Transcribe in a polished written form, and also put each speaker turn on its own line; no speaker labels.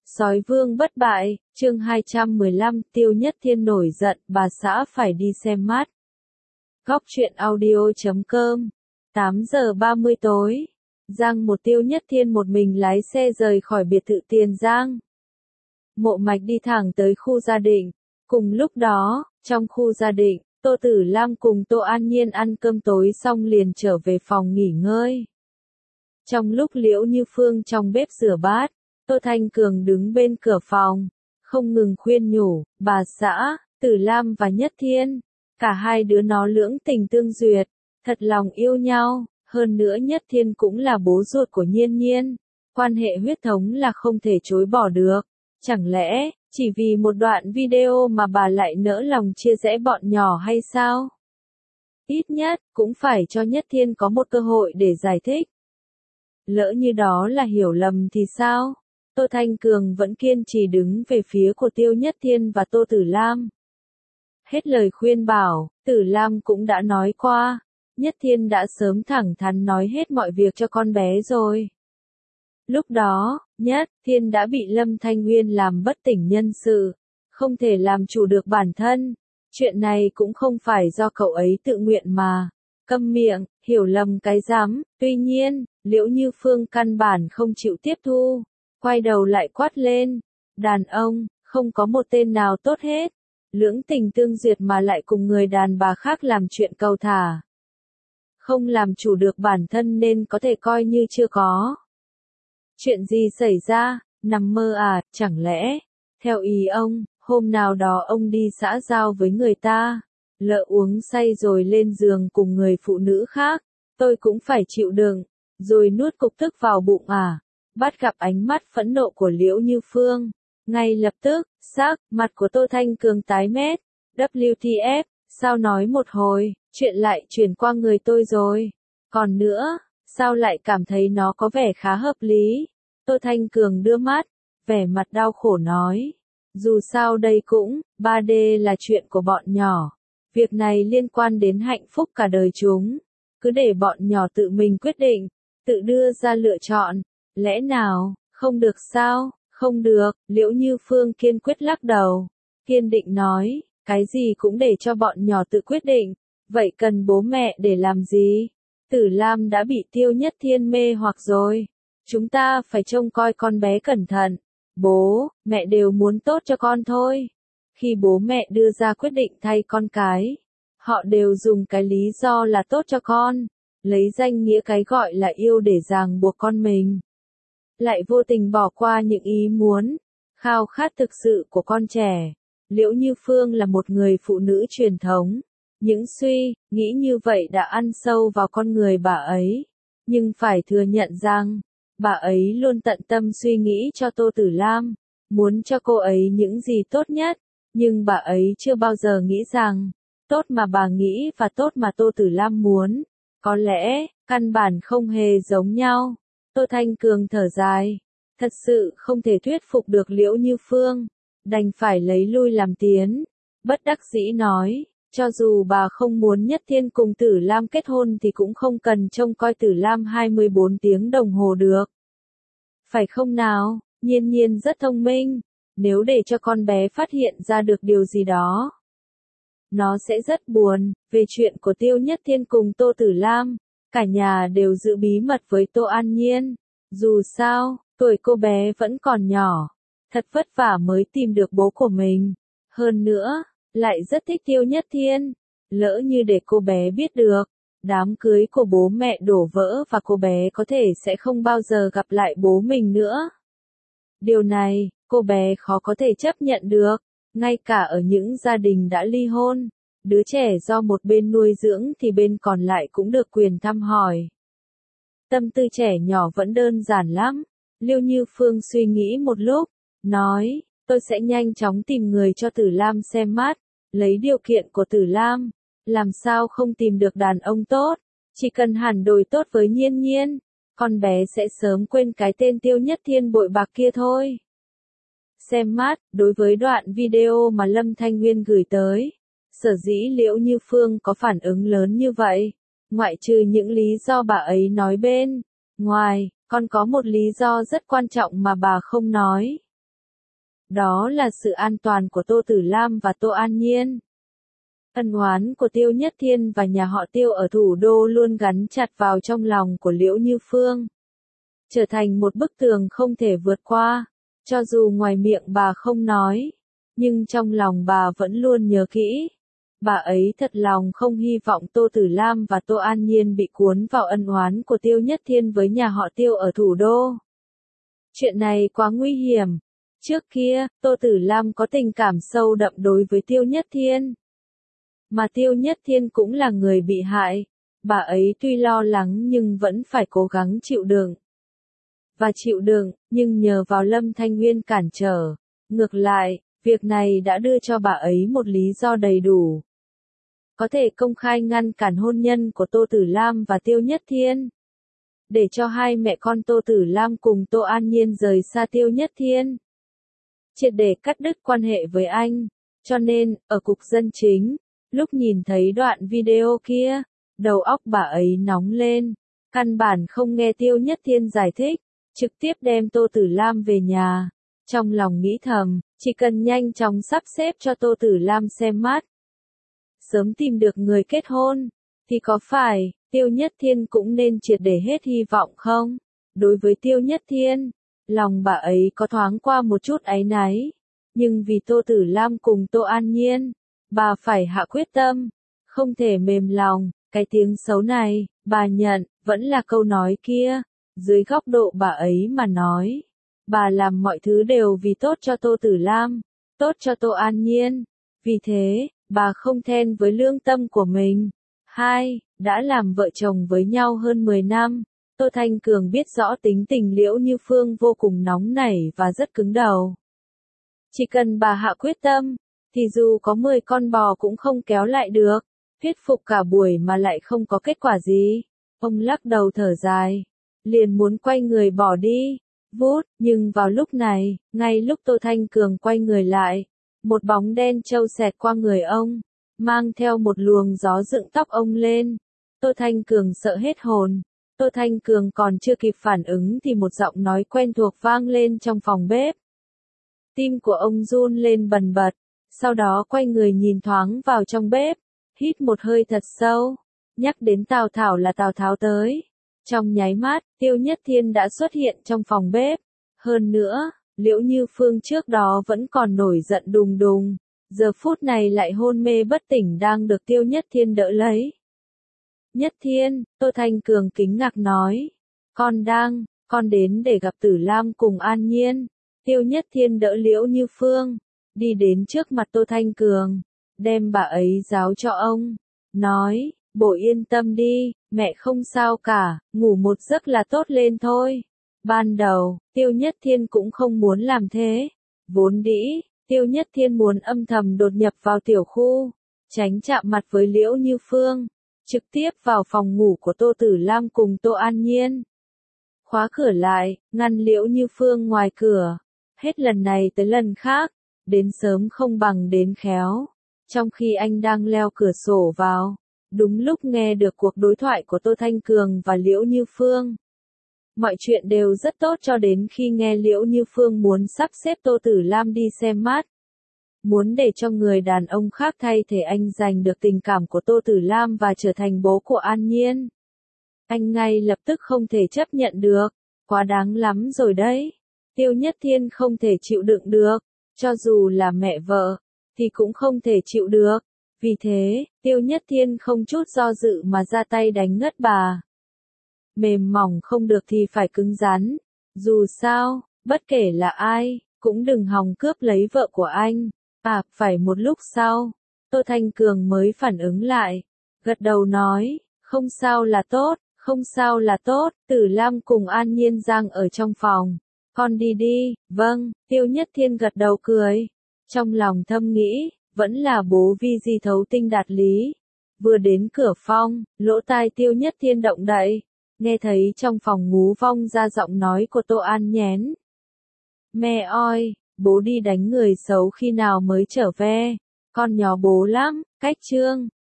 Sói vương bất bại, chương 215, Tiêu Nhất Thiên nổi giận, bà xã phải đi xem mắt. Góc truyện audio.com 8 giờ 30 tối. Giang một Tiêu Nhất Thiên một mình lái xe rời khỏi biệt thự Tiền Giang. Mộ Mạch đi thẳng tới khu gia định. Cùng lúc đó, trong khu gia định, Tô Tử Lam cùng Tô An Nhiên ăn cơm tối xong liền trở về phòng nghỉ ngơi. Trong lúc Liễu Như Phương trong bếp rửa bát, Tô Thanh Cường đứng bên cửa phòng, không ngừng khuyên nhủ, bà xã, Tử Lam và Nhất Thiên, cả hai đứa nó lưỡng tình tương duyệt, thật lòng yêu nhau, hơn nữa Nhất Thiên cũng là bố ruột của Nhiên Nhiên, quan hệ huyết thống là không thể chối bỏ được, chẳng lẽ, chỉ vì một đoạn video mà bà lại nỡ lòng chia rẽ bọn nhỏ hay sao? Ít nhất, cũng phải cho Nhất Thiên có một cơ hội để giải thích. Lỡ như đó là hiểu lầm thì sao? Tô Thanh Cường vẫn kiên trì đứng về phía của Tiêu Nhất Thiên và Tô Tử Lam. Hết lời khuyên bảo, Tử Lam cũng đã nói qua, Nhất Thiên đã sớm thẳng thắn nói hết mọi việc cho con bé rồi. Lúc đó, Nhất Thiên đã bị Lâm Thanh Nguyên làm bất tỉnh nhân sự, không thể làm chủ được bản thân. Chuyện này cũng không phải do cậu ấy tự nguyện mà. Câm miệng, hiểu lầm cái rắm. Tuy nhiên, Liễu Như Phương căn bản không chịu tiếp thu. Quay đầu lại quát lên. Đàn ông, không có một tên nào tốt hết. Lưỡng tình tương duyệt mà lại cùng người đàn bà khác làm chuyện cầu thả. Không làm chủ được bản thân nên có thể coi như chưa có. Chuyện gì xảy ra, nằm mơ à, chẳng lẽ, theo ý ông, hôm nào đó ông đi xã giao với người ta, lỡ uống say rồi lên giường cùng người phụ nữ khác, tôi cũng phải chịu đựng, rồi nuốt cục tức vào bụng à? Bắt gặp ánh mắt phẫn nộ của Liễu Như Phương, ngay lập tức, sắc mặt của Tô Thanh Cường tái mét, WTF, sao nói một hồi, chuyện lại chuyển qua người tôi rồi, còn nữa, sao lại cảm thấy nó có vẻ khá hợp lý? Tô Thanh Cường đưa mắt, vẻ mặt đau khổ nói, dù sao đây cũng, 3D là chuyện của bọn nhỏ, việc này liên quan đến hạnh phúc cả đời chúng, cứ để bọn nhỏ tự mình quyết định, tự đưa ra lựa chọn, lẽ nào, không được sao, không được, Liễu Như Phương kiên quyết lắc đầu, kiên định nói, cái gì cũng để cho bọn nhỏ tự quyết định, vậy cần bố mẹ để làm gì? Tử Lam đã bị Tiêu Nhất Thiên mê hoặc rồi, chúng ta phải trông coi con bé cẩn thận, bố, mẹ đều muốn tốt cho con thôi. Khi bố mẹ đưa ra quyết định thay con cái, họ đều dùng cái lý do là tốt cho con, lấy danh nghĩa cái gọi là yêu để ràng buộc con mình. Lại vô tình bỏ qua những ý muốn, khao khát thực sự của con trẻ. Liễu Như Phương là một người phụ nữ truyền thống. Những suy nghĩ như vậy đã ăn sâu vào con người bà ấy. Nhưng phải thừa nhận rằng, bà ấy luôn tận tâm suy nghĩ cho Tô Tử Lam, muốn cho cô ấy những gì tốt nhất. Nhưng bà ấy chưa bao giờ nghĩ rằng, tốt mà bà nghĩ và tốt mà Tô Tử Lam muốn, có lẽ, căn bản không hề giống nhau. Tô Thanh Cường thở dài, thật sự không thể thuyết phục được Liễu Như Phương, đành phải lấy lui làm tiến, bất đắc dĩ nói, cho dù bà không muốn Nhất Thiên cùng Tử Lam kết hôn thì cũng không cần trông coi Tử Lam 24 tiếng đồng hồ được. Phải không nào, Nhiên Nhiên rất thông minh, nếu để cho con bé phát hiện ra được điều gì đó, nó sẽ rất buồn. Về chuyện của Tiêu Nhất Thiên cùng Tô Tử Lam, cả nhà đều giữ bí mật với Tô An Nhiên. Dù sao, tuổi cô bé vẫn còn nhỏ, thật vất vả mới tìm được bố của mình. Hơn nữa, lại rất thích Tiêu Nhất Thiên. Lỡ như để cô bé biết được, đám cưới của bố mẹ đổ vỡ và cô bé có thể sẽ không bao giờ gặp lại bố mình nữa. Điều này, cô bé khó có thể chấp nhận được. Ngay cả ở những gia đình đã ly hôn, đứa trẻ do một bên nuôi dưỡng thì bên còn lại cũng được quyền thăm hỏi. Tâm tư trẻ nhỏ vẫn đơn giản lắm. Liễu Như Phương suy nghĩ một lúc, nói, tôi sẽ nhanh chóng tìm người cho Tử Lam xem mắt, lấy điều kiện của Tử Lam, làm sao không tìm được đàn ông tốt, chỉ cần hẳn đồi tốt với Nhiên Nhiên, con bé sẽ sớm quên cái tên Tiêu Nhất Thiên bội bạc kia thôi. Xem mắt, đối với đoạn video mà Lâm Thanh Nguyên gửi tới, sở dĩ Liễu Như Phương có phản ứng lớn như vậy, ngoại trừ những lý do bà ấy nói bên ngoài, còn có một lý do rất quan trọng mà bà không nói. đó là sự an toàn của Tô Tử Lam và Tô An Nhiên. Ân oán của Tiêu Nhất Thiên và nhà họ Tiêu ở thủ đô luôn gắn chặt vào trong lòng của Liễu Như Phương, trở thành một bức tường không thể vượt qua. Cho dù ngoài miệng bà không nói, nhưng trong lòng bà vẫn luôn nhớ kỹ. Bà ấy thật lòng không hy vọng Tô Tử Lam và Tô An Nhiên bị cuốn vào ân oán của Tiêu Nhất Thiên với nhà họ Tiêu ở thủ đô. Chuyện này quá nguy hiểm. Trước kia, Tô Tử Lam có tình cảm sâu đậm đối với Tiêu Nhất Thiên. Mà Tiêu Nhất Thiên cũng là người bị hại. Bà ấy tuy lo lắng nhưng vẫn phải cố gắng chịu đựng. Và chịu đựng, nhưng nhờ vào Lâm Thanh Nguyên cản trở. Ngược lại, việc này đã đưa cho bà ấy một lý do đầy đủ. Có thể công khai ngăn cản hôn nhân của Tô Tử Lam và Tiêu Nhất Thiên. Để cho hai mẹ con Tô Tử Lam cùng Tô An Nhiên rời xa Tiêu Nhất Thiên. Triệt để cắt đứt quan hệ với anh. Cho nên, ở cục dân chính, lúc nhìn thấy đoạn video kia, đầu óc bà ấy nóng lên. Căn bản không nghe Tiêu Nhất Thiên giải thích, trực tiếp đem Tô Tử Lam về nhà. Trong lòng nghĩ thầm, chỉ cần nhanh chóng sắp xếp cho Tô Tử Lam xem mắt. Sớm tìm được người kết hôn, thì có phải, Tiêu Nhất Thiên cũng nên triệt để hết hy vọng không? Đối với Tiêu Nhất Thiên, lòng bà ấy có thoáng qua một chút áy náy. Nhưng vì Tô Tử Lam cùng Tô An Nhiên, bà phải hạ quyết tâm, không thể mềm lòng. Cái tiếng xấu này, bà nhận, vẫn là câu nói kia. Dưới góc độ bà ấy mà nói, bà làm mọi thứ đều vì tốt cho Tô Tử Lam, tốt cho Tô An Nhiên. Vì thế, bà không thẹn với lương tâm của mình. 2. Đã làm vợ chồng với nhau hơn 10 năm, Tô Thanh Cường biết rõ tính tình Liễu Như Phương vô cùng nóng nảy và rất cứng đầu. Chỉ cần bà hạ quyết tâm, thì dù có 10 con bò cũng không kéo lại được. Thuyết phục cả buổi mà lại không có kết quả gì. Ông lắc đầu thở dài, liền muốn quay người bỏ đi. Vút, nhưng vào lúc này, ngay lúc Tô Thanh Cường quay người lại, một bóng đen trâu xẹt qua người ông, mang theo một luồng gió dựng tóc ông lên. Tô Thanh Cường sợ hết hồn. Tô Thanh Cường còn chưa kịp phản ứng thì một giọng nói quen thuộc vang lên trong phòng bếp. Tim của ông run lên bần bật, sau đó quay người nhìn thoáng vào trong bếp, hít một hơi thật sâu, nhắc đến Tào Tháo là Tào Tháo tới. Trong nháy mắt, Tiêu Nhất Thiên đã xuất hiện trong phòng bếp. Hơn nữa, Liễu Như Phương trước đó vẫn còn nổi giận đùng đùng, giờ phút này lại hôn mê bất tỉnh đang được Tiêu Nhất Thiên đỡ lấy. Nhất Thiên, Tô Thanh Cường kính ngạc nói, con đến để gặp Tử Lam cùng An Nhiên. Tiêu Nhất Thiên đỡ Liễu Như Phương, đi đến trước mặt Tô Thanh Cường, đem bà ấy giáo cho ông, nói, bổ yên tâm đi, mẹ không sao cả, ngủ một giấc là tốt lên thôi. Ban đầu, Tiêu Nhất Thiên cũng không muốn làm thế. Vốn dĩ, Tiêu Nhất Thiên muốn âm thầm đột nhập vào tiểu khu, tránh chạm mặt với Liễu Như Phương, trực tiếp vào phòng ngủ của Tô Tử Lam cùng Tô An Nhiên. Khóa cửa lại, ngăn Liễu Như Phương ngoài cửa. Hết lần này tới lần khác, đến sớm không bằng đến khéo. Trong khi anh đang leo cửa sổ vào, đúng lúc nghe được cuộc đối thoại của Tô Thanh Cường và Liễu Như Phương. Mọi chuyện đều rất tốt cho đến khi nghe Liễu Như Phương muốn sắp xếp Tô Tử Lam đi xem mắt. Muốn để cho người đàn ông khác thay thế anh giành được tình cảm của Tô Tử Lam và trở thành bố của An Nhiên. Anh ngay lập tức không thể chấp nhận được, quá đáng lắm rồi đấy. Tiêu Nhất Thiên không thể chịu đựng được, cho dù là mẹ vợ, thì cũng không thể chịu được. Vì thế, Tiêu Nhất Thiên không chút do dự mà ra tay đánh ngất bà. Mềm mỏng không được thì phải cứng rắn. Dù sao, bất kể là ai, cũng đừng hòng cướp lấy vợ của anh. Phải một lúc sau, Tô Thanh Cường mới phản ứng lại, gật đầu nói, không sao là tốt, không sao là tốt. Tử Lam cùng An Nhiên đang ở trong phòng. Con đi đi, vâng. Tiêu Nhất Thiên gật đầu cười. Trong lòng thầm nghĩ, vẫn là bố Vi Di thấu tinh đạt lý. Vừa đến cửa phòng, lỗ tai Tiêu Nhất Thiên động đậy, nghe thấy trong phòng ngú vong ra giọng nói của Tô An Nhén. Mẹ ơi, bố đi đánh người xấu khi nào mới trở về? Con nhớ bố lắm. Cách chương